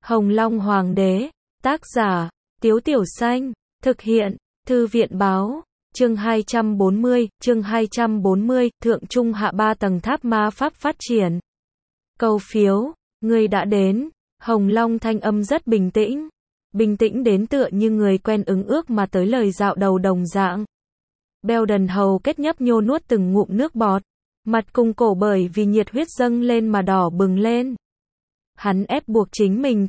Hồng Long Hoàng đế, tác giả, Tiếu Tiểu Xanh, thực hiện, Thư viện báo, chương 240, Thượng Trung Hạ 3 tầng tháp ma pháp phát triển. Cầu phiếu, người đã đến, Hồng Long thanh âm rất bình tĩnh đến tựa như người quen ứng ước mà tới lời dạo đầu đồng dạng. Belden hầu kết nhấp nhô nuốt từng ngụm nước bọt, mặt cùng cổ bởi vì nhiệt huyết dâng lên mà đỏ bừng lên. Hắn ép buộc chính mình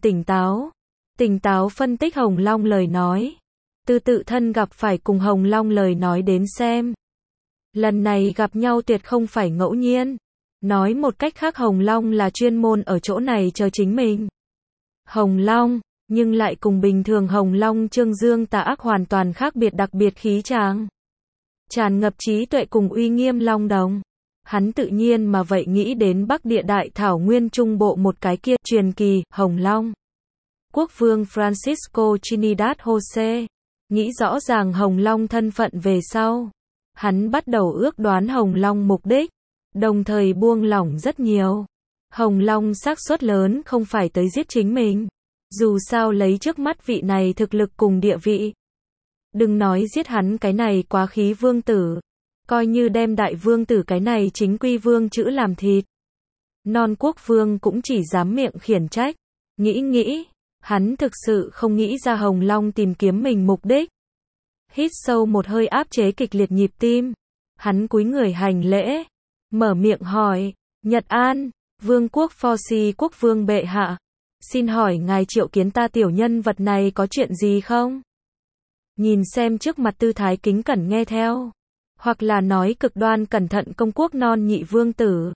tỉnh táo phân tích Hồng Long lời nói. Từ tự thân gặp phải cùng Hồng Long lời nói đến xem. Lần này gặp nhau tuyệt không phải ngẫu nhiên. Nói một cách khác Hồng Long là chuyên môn ở chỗ này chờ chính mình. Hồng Long, nhưng lại cùng bình thường Hồng Long trương dương tà ác hoàn toàn khác biệt, đặc biệt khí tráng. Tràn ngập trí tuệ cùng uy nghiêm long đồng. Hắn tự nhiên mà vậy nghĩ đến Bắc Địa Đại Thảo Nguyên Trung Bộ một cái kia truyền kỳ, Hồng Long. Quốc vương Francisco Trinidad Jose. Nghĩ rõ ràng Hồng Long thân phận về sau. Hắn bắt đầu ước đoán Hồng Long mục đích, đồng thời buông lỏng rất nhiều. Hồng Long xác suất lớn không phải tới giết chính mình. Dù sao lấy trước mắt vị này thực lực cùng địa vị. Đừng nói giết hắn cái này quá khí vương tử. Coi như đem đại vương tử cái này chính quy vương chữ làm thịt. Non quốc vương cũng chỉ dám miệng khiển trách. Nghĩ, hắn thực sự không nghĩ ra Hồng Long tìm kiếm mình mục đích. Hít sâu một hơi áp chế kịch liệt nhịp tim. Hắn cúi người hành lễ. Mở miệng hỏi, Nhật An, vương quốc Forsi quốc vương bệ hạ. Xin hỏi ngài triệu kiến ta tiểu nhân vật này có chuyện gì không? Nhìn xem trước mặt tư thái kính cẩn nghe theo. Hoặc là nói cực đoan cẩn thận công quốc non nhị vương tử.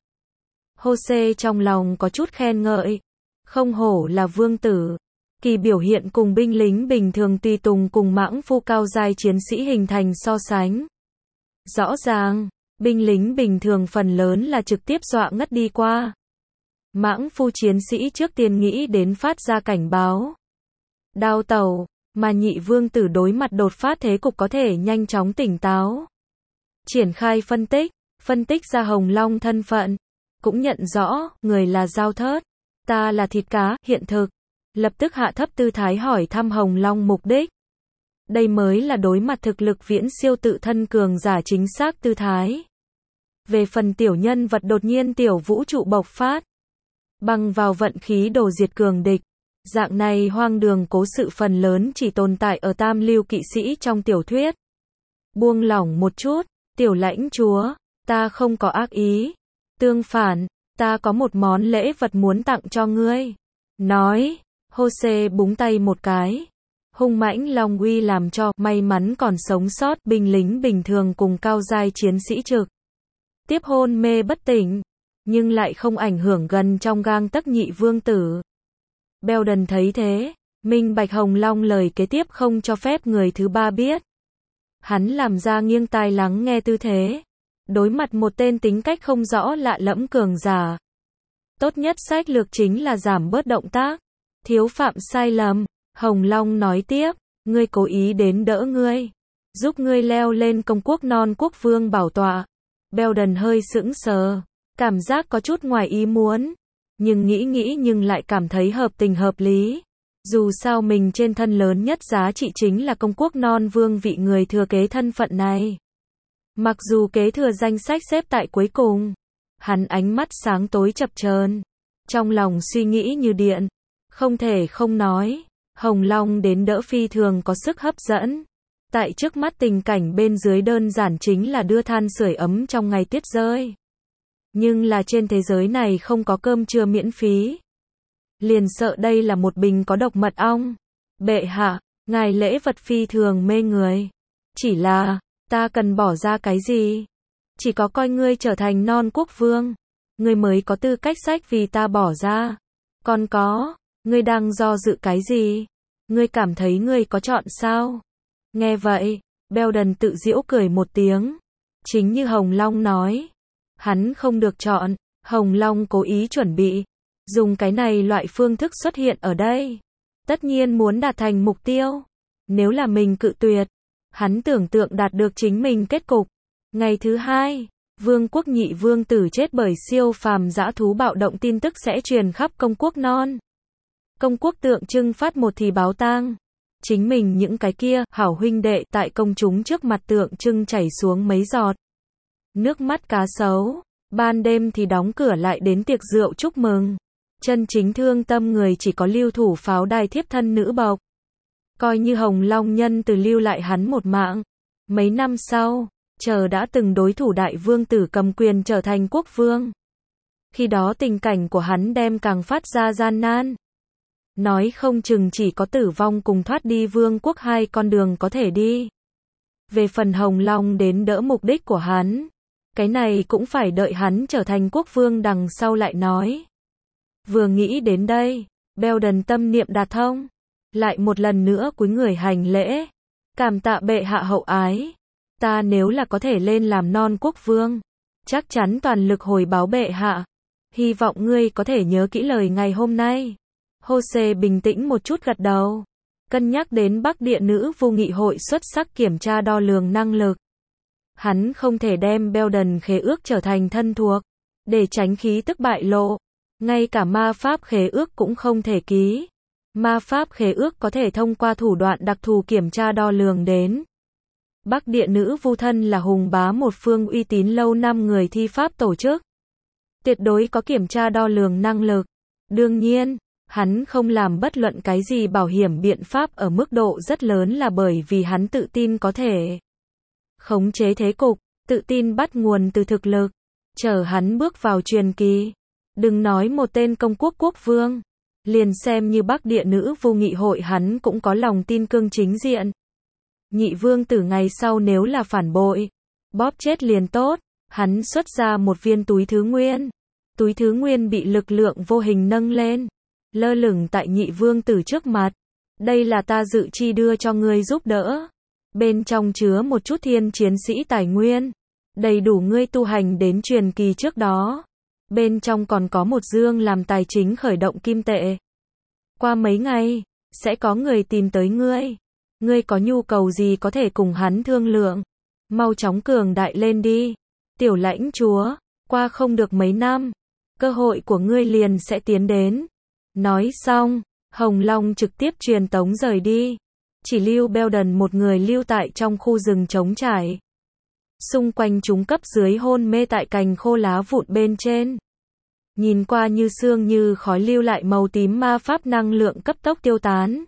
Jose trong lòng có chút khen ngợi. Không hổ là vương tử. Kỳ biểu hiện cùng binh lính bình thường tùy tùng cùng mãng phu cao giai chiến sĩ hình thành so sánh. Rõ ràng, binh lính bình thường phần lớn là trực tiếp dọa ngất đi qua. Mãng phu chiến sĩ trước tiên nghĩ đến phát ra cảnh báo. Đao tẩu, mà nhị vương tử đối mặt đột phát thế cục có thể nhanh chóng tỉnh táo. Triển khai phân tích ra Hồng Long thân phận. Cũng nhận rõ, người là dao thớt, ta là thịt cá, hiện thực. Lập tức hạ thấp tư thái hỏi thăm Hồng Long mục đích. Đây mới là đối mặt thực lực viễn siêu tự thân cường giả chính xác tư thái. Về phần tiểu nhân vật đột nhiên tiểu vũ trụ bộc phát. Bằng vào vận khí đổ diệt cường địch. Dạng này hoang đường cố sự phần lớn chỉ tồn tại ở tam lưu kỵ sĩ trong tiểu thuyết. Buông lỏng một chút, tiểu lãnh chúa, ta không có ác ý. Tương phản, ta có một món lễ vật muốn tặng cho ngươi. Nói, Jose búng tay một cái. Hung mãnh long uy làm cho may mắn còn sống sót binh lính bình thường cùng cao giai chiến sĩ trực tiếp hôn mê bất tỉnh, nhưng lại không ảnh hưởng gần trong gang tấc nhị vương tử. Belden thấy thế, minh bạch Hồng Long lời kế tiếp không cho phép người thứ ba biết. Hắn làm ra nghiêng tai lắng nghe tư thế. Đối mặt một tên tính cách không rõ lạ lẫm cường giả. Tốt nhất sách lược chính là giảm bớt động tác. Thiếu phạm sai lầm. Hồng Long nói tiếp, ngươi cố ý đến đỡ ngươi. Giúp ngươi leo lên công quốc non quốc vương bảo tọa. Belden hơi sững sờ. Cảm giác có chút ngoài ý muốn. Nhưng nghĩ nhưng lại cảm thấy hợp tình hợp lý. Dù sao mình trên thân lớn nhất giá trị chính là công quốc non vương vị người thừa kế thân phận này. Mặc dù kế thừa danh sách xếp tại cuối cùng. Hắn ánh mắt sáng tối chập chờn. Trong lòng suy nghĩ như điện. Không thể không nói. Hồng Long đến đỡ phi thường có sức hấp dẫn. Tại trước mắt tình cảnh bên dưới đơn giản chính là đưa than sưởi ấm trong ngày tuyết rơi. Nhưng là trên thế giới này không có cơm trưa miễn phí. Liền sợ đây là một bình có độc mật ong. Bệ hạ, ngài lễ vật phi thường mê người. Chỉ là, ta cần bỏ ra cái gì? Chỉ có coi ngươi trở thành non quốc vương. Ngươi mới có tư cách sách vì ta bỏ ra. Còn có, ngươi đang do dự cái gì? Ngươi cảm thấy ngươi có chọn sao? Nghe vậy, Belden tự giễu cười một tiếng. Chính như Hồng Long nói. Hắn không được chọn. Hồng Long cố ý chuẩn bị. Dùng cái này loại phương thức xuất hiện ở đây. Tất nhiên muốn đạt thành mục tiêu. Nếu là mình cự tuyệt. Hắn tưởng tượng đạt được chính mình kết cục. Ngày thứ hai, vương quốc nhị vương tử chết bởi siêu phàm dã thú bạo động tin tức sẽ truyền khắp công quốc non. Công quốc tượng trưng phát một thì báo tang. Chính mình những cái kia, hảo huynh đệ tại công chúng trước mặt tượng trưng chảy xuống mấy giọt nước mắt cá sấu. Ban đêm thì đóng cửa lại đến tiệc rượu chúc mừng. Chân chính thương tâm người chỉ có Lưu Thủ pháo đài thiếp thân nữ bộc. Coi như Hồng Long nhân từ lưu lại hắn một mạng. Mấy năm sau, chờ đã từng đối thủ đại vương tử cầm quyền trở thành quốc vương. Khi đó tình cảnh của hắn đem càng phát ra gian nan. Nói không chừng chỉ có tử vong cùng thoát đi vương quốc hai con đường có thể đi. Về phần Hồng Long đến đỡ mục đích của hắn. Cái này cũng phải đợi hắn trở thành quốc vương đằng sau lại nói. Vừa nghĩ đến đây, Belden tâm niệm đạt thông. Lại một lần nữa cúi người hành lễ. Cảm tạ bệ hạ hậu ái. Ta nếu là có thể lên làm non quốc vương, chắc chắn toàn lực hồi báo bệ hạ. Hy vọng ngươi có thể nhớ kỹ lời ngày hôm nay. Jose bình tĩnh một chút gật đầu. Cân nhắc đến Bắc Địa Nữ Vu Nghị hội xuất sắc kiểm tra đo lường năng lực. Hắn không thể đem Belden khế ước trở thành thân thuộc, để tránh khí tức bại lộ. Ngay cả ma pháp khế ước cũng không thể ký. Ma pháp khế ước có thể thông qua thủ đoạn đặc thù kiểm tra đo lường đến. Bắc Địa Nữ Vu thân là hùng bá một phương uy tín lâu năm người thi pháp tổ chức. Tuyệt đối có kiểm tra đo lường năng lực. Đương nhiên, hắn không làm bất luận cái gì bảo hiểm biện pháp ở mức độ rất lớn là bởi vì hắn tự tin có thể khống chế thế cục, tự tin bắt nguồn từ thực lực. Chờ hắn bước vào truyền kỳ. Đừng nói một tên công quốc quốc vương. Liền xem như Bắc Địa Nữ Vu Nghị hội hắn cũng có lòng tin cương chính diện. Nhị vương tử ngày sau nếu là phản bội, bóp chết liền tốt. Hắn xuất ra một viên túi thứ nguyên. Túi thứ nguyên bị lực lượng vô hình nâng lên, lơ lửng tại nhị vương tử trước mặt. Đây là ta dự chi đưa cho ngươi giúp đỡ. Bên trong chứa một chút thiên chiến sĩ tài nguyên, đầy đủ ngươi tu hành đến truyền kỳ trước đó. Bên trong còn có một dương làm tài chính khởi động kim tệ. Qua mấy ngày, sẽ có người tìm tới ngươi. Ngươi có nhu cầu gì có thể cùng hắn thương lượng. Mau chóng cường đại lên đi. Tiểu lãnh chúa, qua không được mấy năm, cơ hội của ngươi liền sẽ tiến đến. Nói xong, Hồng Long trực tiếp truyền tống rời đi. Chỉ lưu Belden một người lưu tại trong khu rừng trống trải. Xung quanh chúng cấp dưới hôn mê tại cành khô lá vụn bên trên. Nhìn qua như sương như khói lưu lại màu tím ma pháp năng lượng cấp tốc tiêu tán.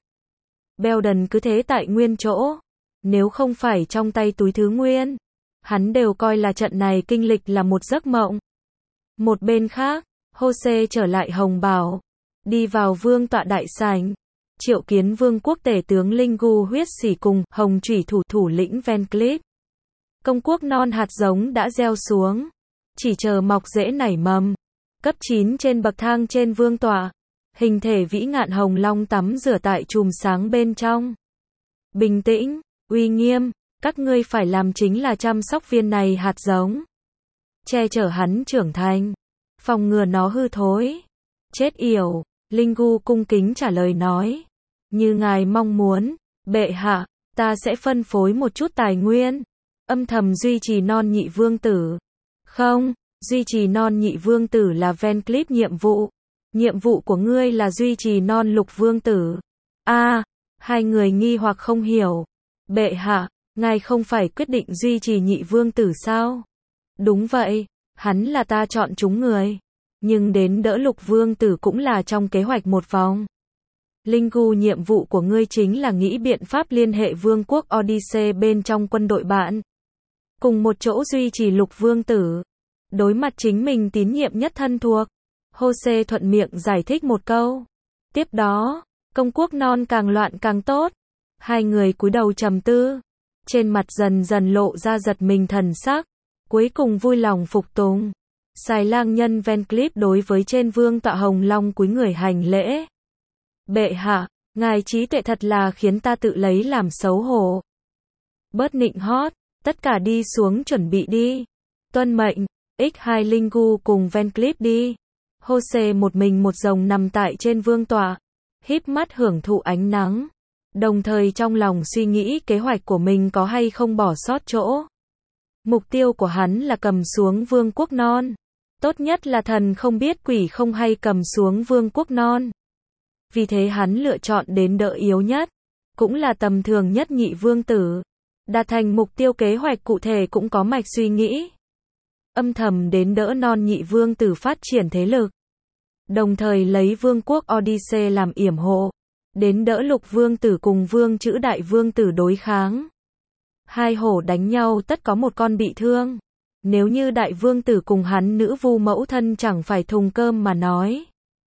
Belden cứ thế tại nguyên chỗ. Nếu không phải trong tay túi thứ nguyên, hắn đều coi là trận này kinh lịch là một giấc mộng. Một bên khác, Jose trở lại Hồng Bảo. Đi vào vương tọa đại sảnh. Triệu kiến vương quốc tể tướng Lingu huyết sỉ cùng Hồng Chủy thủ lĩnh Van Cleef. Công quốc non hạt giống đã gieo xuống. Chỉ chờ mọc rễ nảy mầm. Cấp 9 trên bậc thang trên vương tọa. Hình thể vĩ ngạn Hồng Long tắm rửa tại chùm sáng bên trong. Bình tĩnh, uy nghiêm, các ngươi phải làm chính là chăm sóc viên này hạt giống. Che chở hắn trưởng thành. Phòng ngừa nó hư thối. Chết yểu, Lingu cung kính trả lời nói. Như ngài mong muốn, bệ hạ, ta sẽ phân phối một chút tài nguyên. Âm thầm duy trì non nhị vương tử. Không, duy trì non nhị vương tử là Van Cleef nhiệm vụ. Nhiệm vụ của ngươi là duy trì non lục vương tử. Hai người nghi hoặc không hiểu. Bệ hạ, ngài không phải quyết định duy trì nhị vương tử sao? Đúng vậy, hắn là ta chọn chúng người. Nhưng đến đỡ lục vương tử cũng là trong kế hoạch một vòng. Lingu nhiệm vụ của ngươi chính là nghĩ biện pháp liên hệ vương quốc Odyssey bên trong quân đội bạn. Cùng một chỗ duy trì lục vương tử. Đối mặt chính mình tín nhiệm nhất thân thuộc. Jose thuận miệng giải thích một câu. Tiếp đó, công quốc non càng loạn càng tốt. Hai người cúi đầu trầm tư. Trên mặt dần dần lộ ra giật mình thần sắc. Cuối cùng vui lòng phục tùng. Xài lang nhân Van Cleef đối với trên vương tọa Hồng Long cúi người hành lễ. Bệ hạ, ngài trí tuệ thật là khiến ta tự lấy làm xấu hổ. Bớt nịnh hót, tất cả đi xuống chuẩn bị đi. Tuân mệnh, X2 Lingu cùng Van Cleef đi. Jose một mình một rồng nằm tại trên vương tọa, híp mắt hưởng thụ ánh nắng. Đồng thời trong lòng suy nghĩ kế hoạch của mình có hay không bỏ sót chỗ. Mục tiêu của hắn là cầm xuống vương quốc non. Tốt nhất là thần không biết quỷ không hay cầm xuống vương quốc non. vì thế hắn lựa chọn đến đỡ yếu nhất, cũng là tầm thường nhất nhị vương tử. Đạt thành mục tiêu kế hoạch cụ thể cũng có mạch suy nghĩ. Âm thầm đến đỡ non nhị vương tử phát triển thế lực. Đồng thời lấy vương quốc Odyssey làm yểm hộ. Đến đỡ lục vương tử cùng vương chữ đại vương tử đối kháng. Hai hổ đánh nhau tất có một con bị thương. Nếu như đại vương tử cùng hắn nữ vu mẫu thân chẳng phải thùng cơm mà nói.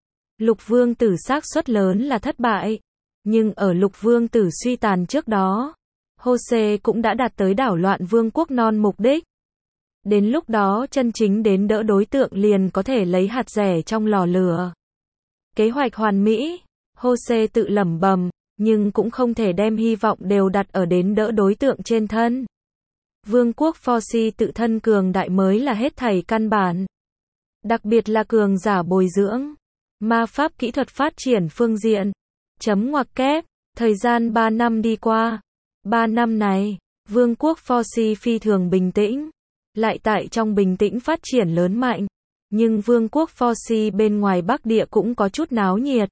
Lục vương tử xác suất lớn là thất bại. Nhưng ở lục vương tử suy tàn trước đó, Jose cũng đã đạt tới đảo loạn vương quốc non mục đích. Đến lúc đó chân chính đến đỡ đối tượng liền có thể lấy hạt rẻ trong lò lửa. Kế hoạch hoàn mỹ, Jose tự lẩm bẩm, nhưng cũng không thể đem hy vọng đều đặt ở đến đỡ đối tượng trên thân. Vương quốc Forci tự thân cường đại mới là hết thảy căn bản. Đặc biệt là cường giả bồi dưỡng, ma pháp kỹ thuật phát triển phương diện. Chấm ngoặc kép, thời gian 3 năm đi qua. 3 năm này, vương quốc Forci phi thường bình tĩnh. Lại tại trong bình tĩnh phát triển lớn mạnh. Nhưng vương quốc Forci bên ngoài Bắc Địa cũng có chút náo nhiệt.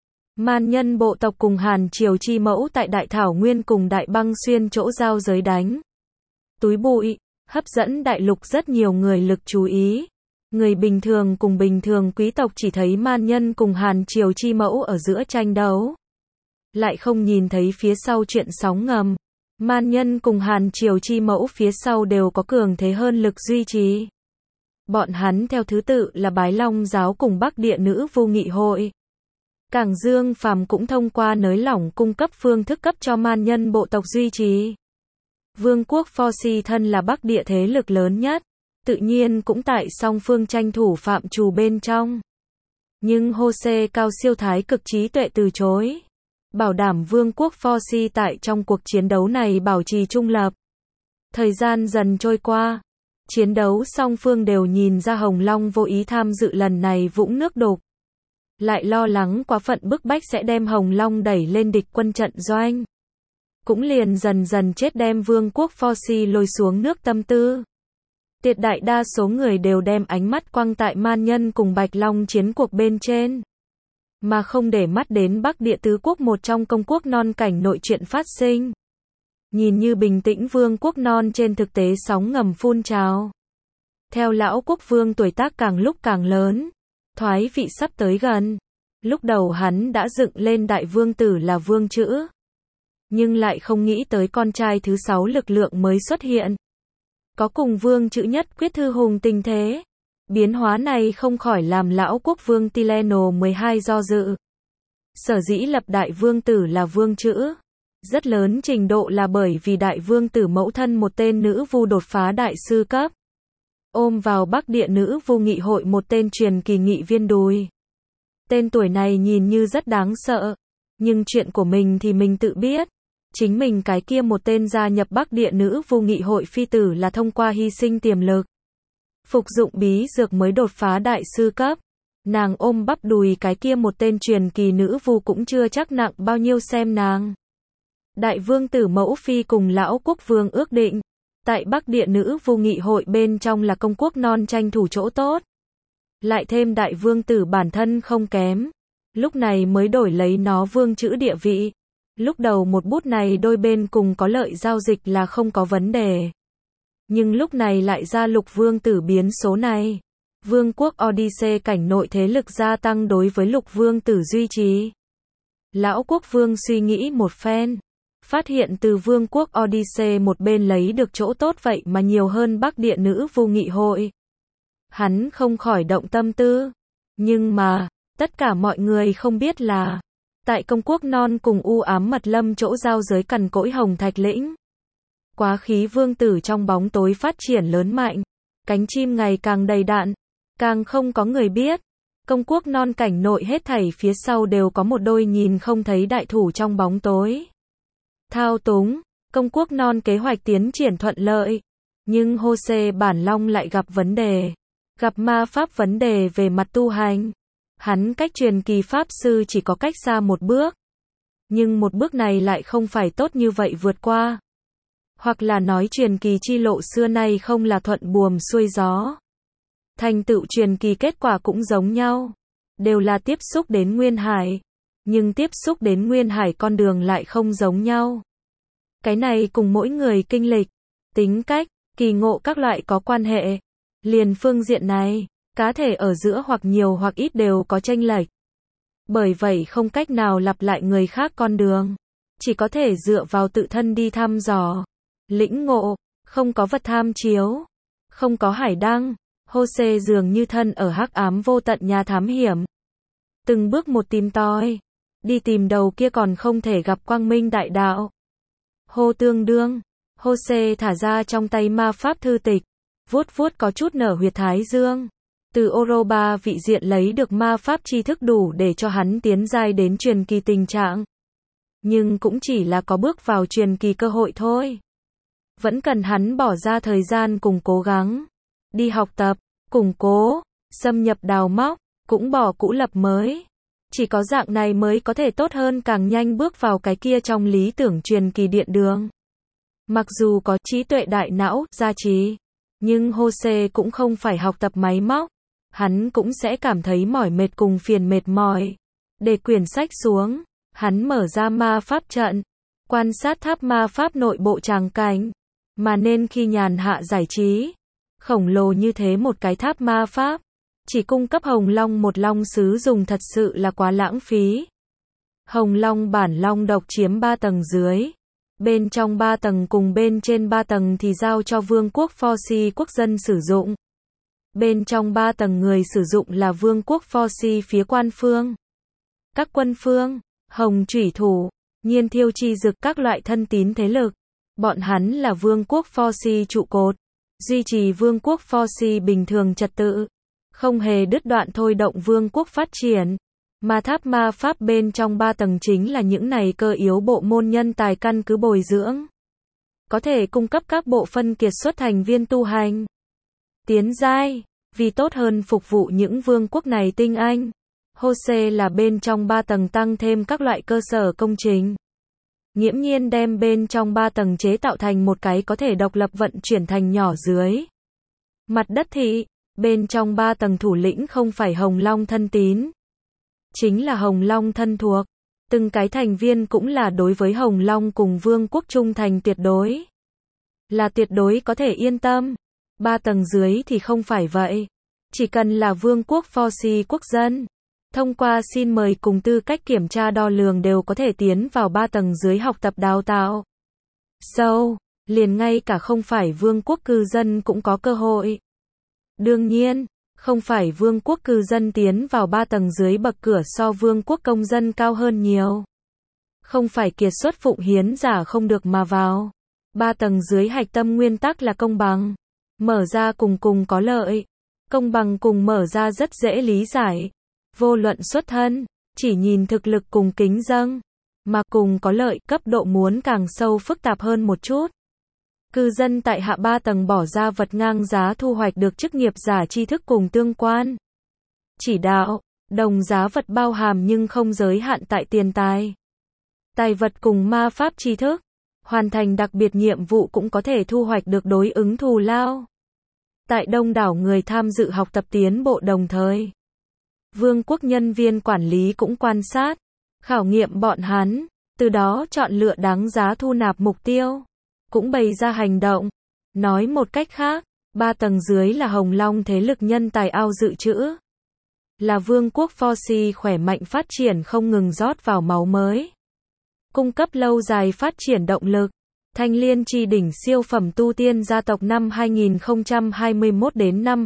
Man nhân bộ tộc cùng Hàn Triều chi mẫu tại Đại Thảo Nguyên cùng Đại Băng Xuyên chỗ giao giới đánh túi bụi, hấp dẫn đại lục rất nhiều người lực chú ý. Người bình thường cùng bình thường quý tộc chỉ thấy man nhân cùng Hàn Triều chi mẫu ở giữa tranh đấu. Lại không nhìn thấy phía sau chuyện sóng ngầm. Man nhân cùng Hàn Triều chi mẫu phía sau đều có cường thế hơn lực duy trì. Bọn hắn theo thứ tự là Bái Long giáo cùng Bắc Địa nữ vu nghị hội. Cảng Dương Phàm cũng thông qua nới lỏng cung cấp phương thức cấp cho man nhân bộ tộc duy trì. Vương quốc Forci thân là Bắc Địa thế lực lớn nhất, tự nhiên cũng tại song phương tranh thủ phạm trù bên trong. Nhưng Jose cao siêu thái cực trí tuệ từ chối. Bảo đảm vương quốc Forci tại trong cuộc chiến đấu này bảo trì trung lập. Thời gian dần trôi qua. Chiến đấu song phương đều nhìn ra Hồng Long vô ý tham dự lần này vũng nước đục. Lại lo lắng quá phận bức bách sẽ đem Hồng Long đẩy lên địch quân trận doanh. Cũng liền dần dần chết đem vương quốc Forci lôi xuống nước tâm tư. Tuyệt đại đa số người đều đem ánh mắt quăng tại man nhân cùng Bạch Long chiến cuộc bên trên. Mà không để mắt đến Bắc Địa tứ quốc một trong công quốc non cảnh nội chuyện phát sinh. Nhìn như bình tĩnh vương quốc non trên thực tế sóng ngầm phun trào. Theo lão quốc vương tuổi tác càng lúc càng lớn, thoái vị sắp tới gần. Lúc đầu hắn đã dựng lên đại vương tử là vương chữ. Nhưng lại không nghĩ tới con trai thứ 6 lực lượng mới xuất hiện. Có cùng vương chữ nhất quyết thư hùng tình thế. Biến hóa này không khỏi làm lão quốc vương Tileno 12 do dự. Sở dĩ lập đại vương tử là vương chữ. Rất lớn trình độ là bởi vì đại vương tử mẫu thân một tên nữ vu đột phá đại sư cấp. Ôm vào Bắc Địa nữ vu nghị hội một tên truyền kỳ nghị viên đùi. Tên tuổi này nhìn như rất đáng sợ. Nhưng chuyện của mình thì mình tự biết. Chính mình cái kia một tên gia nhập Bắc Địa nữ vu nghị hội phi tử là thông qua hy sinh tiềm lực. Phục dụng bí dược mới đột phá đại sư cấp. Nàng ôm bắp đùi cái kia một tên truyền kỳ nữ vu cũng chưa chắc nặng bao nhiêu xem nàng. Đại vương tử mẫu phi cùng lão quốc vương ước định. Tại Bắc Địa nữ vu nghị hội bên trong là công quốc non tranh thủ chỗ tốt. Lại thêm đại vương tử bản thân không kém. Lúc này mới đổi lấy nó vương chữ địa vị. Lúc đầu một bút này đôi bên cùng có lợi giao dịch là không có vấn đề. Nhưng lúc này lại ra lục vương tử biến số này. Vương quốc Odyssey cảnh nội thế lực gia tăng đối với lục vương tử duy trì. Lão quốc vương suy nghĩ một phen. Phát hiện từ vương quốc Odyssey một bên lấy được chỗ tốt vậy mà nhiều hơn Bắc Địa nữ vu nghị hội. Hắn không khỏi động tâm tư. Nhưng mà, tất cả mọi người không biết là, tại công quốc non cùng u ám mật lâm chỗ giao giới cằn cỗi Hồng Thạch Lĩnh. Quá khí vương tử trong bóng tối phát triển lớn mạnh. Cánh chim ngày càng đầy đặn. Càng không có người biết. Công quốc non cảnh nội hết thảy phía sau đều có một đôi nhìn không thấy đại thủ trong bóng tối. Thao túng. Công quốc non kế hoạch tiến triển thuận lợi. Nhưng Jose Bản Long lại gặp vấn đề. Gặp ma pháp vấn đề về mặt tu hành. Hắn cách truyền kỳ pháp sư chỉ có cách xa một bước. Nhưng một bước này lại không phải tốt như vậy vượt qua. Hoặc là nói truyền kỳ chi lộ xưa nay không là thuận buồm xuôi gió. Thành tựu truyền kỳ kết quả cũng giống nhau. Đều là tiếp xúc đến Nguyên Hải. nhưng tiếp xúc đến nguyên hải con đường lại không giống nhau. Cái này cùng mỗi người kinh lịch, tính cách, kỳ ngộ các loại có quan hệ. Liền phương diện này, cá thể ở giữa hoặc nhiều hoặc ít đều có chênh lệch. Bởi vậy không cách nào lặp lại người khác con đường, chỉ có thể dựa vào tự thân đi thăm dò, lĩnh ngộ, không có vật tham chiếu, không có hải đăng. Jose dường như thân ở hắc ám vô tận nhà thám hiểm. Từng bước một tìm tòi, đi tìm đầu kia còn không thể gặp quang minh đại đạo. Hô tương đương, Jose thả ra trong tay ma pháp thư tịch, vuốt vuốt có chút nở huyệt thái dương. Từ Oroba vị diện lấy được ma pháp tri thức đủ để cho hắn tiến giai đến truyền kỳ tình trạng. Nhưng cũng chỉ là có bước vào truyền kỳ cơ hội thôi. Vẫn cần hắn bỏ ra thời gian cùng cố gắng. Đi học tập, củng cố, xâm nhập đào móc, cũng bỏ cũ lập mới. Chỉ có dạng này mới có thể tốt hơn càng nhanh bước vào cái kia trong lý tưởng truyền kỳ điện đường. Mặc dù có trí tuệ đại não, gia trì, nhưng Jose cũng không phải học tập máy móc. Hắn cũng sẽ cảm thấy mỏi mệt cùng phiền mệt mỏi. Để quyển sách xuống, hắn mở ra ma pháp trận, quan sát tháp ma pháp nội bộ tràng cảnh. Mà nên khi nhàn hạ giải trí, khổng lồ như thế một cái tháp ma pháp, chỉ cung cấp Hồng Long một long sứ dùng thật sự là quá lãng phí. Hồng Long bản long độc chiếm 3 tầng dưới. Bên trong 3 tầng cùng bên trên 3 tầng thì giao cho Vương quốc Forsi quốc dân sử dụng. Bên trong 3 tầng người sử dụng là Vương quốc Forsi phía quan phương. Các quân phương, Hồng Chủy Thủ, Nhiên Thiêu Chi Dực các loại thân tín thế lực. Bọn hắn là Vương quốc Forsi trụ cột, duy trì Vương quốc Forsi bình thường trật tự, không hề đứt đoạn thôi động Vương quốc phát triển. Mà tháp ma pháp bên trong 3 tầng chính là những này cơ yếu bộ môn nhân tài căn cứ bồi dưỡng. Có thể cung cấp các bộ phân kiệt xuất thành viên tu hành. Tiến giai, vì tốt hơn phục vụ những vương quốc này tinh anh. Jose là bên trong 3 tầng tăng thêm các loại cơ sở công trình. Nghiễm nhiên đem bên trong 3 tầng chế tạo thành một cái có thể độc lập vận chuyển thành nhỏ dưới mặt đất thị. Bên trong 3 tầng thủ lĩnh không phải Hồng Long thân tín, chính là Hồng Long thân thuộc. Từng cái thành viên cũng là đối với Hồng Long cùng vương quốc trung thành tuyệt đối. Là tuyệt đối có thể yên tâm. 3 tầng dưới thì không phải vậy. Chỉ cần là vương quốc Forsi quốc dân, thông qua xin mời cùng tư cách kiểm tra đo lường đều có thể tiến vào 3 tầng dưới học tập đào tạo. Liền ngay cả không phải vương quốc cư dân cũng có cơ hội. Đương nhiên, không phải vương quốc cư dân tiến vào 3 tầng dưới bậc cửa so vương quốc công dân cao hơn nhiều. Không phải kiệt xuất phụng hiến giả không được mà vào. 3 tầng dưới hạch tâm nguyên tắc là công bằng. Mở ra cùng có lợi. Công bằng cùng mở ra rất dễ lý giải. Vô luận xuất thân, chỉ nhìn thực lực cùng kính dâng. Mà cùng có lợi cấp độ muốn càng sâu phức tạp hơn một chút. Cư dân tại hạ 3 tầng bỏ ra vật ngang giá thu hoạch được chức nghiệp giả tri thức cùng tương quan. Chỉ đạo, đồng giá vật bao hàm nhưng không giới hạn tại tiền tài. Tài vật cùng ma pháp tri thức. Hoàn thành đặc biệt nhiệm vụ cũng có thể thu hoạch được đối ứng thù lao. Tại đông đảo người tham dự học tập tiến bộ đồng thời. Vương quốc nhân viên quản lý cũng quan sát, khảo nghiệm bọn hắn, từ đó chọn lựa đáng giá thu nạp mục tiêu. Cũng bày ra hành động. Nói một cách khác, 3 tầng dưới là Hồng Long thế lực nhân tài ao dự trữ. Là vương quốc Forsi khỏe mạnh phát triển không ngừng rót vào máu mới. Cung cấp lâu dài phát triển động lực. Thanh Liên Chi đỉnh siêu phẩm tu tiên gia tộc năm 2021 đến năm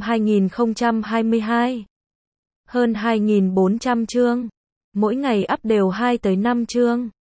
2022. Hơn 2.400 chương. Mỗi ngày up đều 2 tới 5 chương.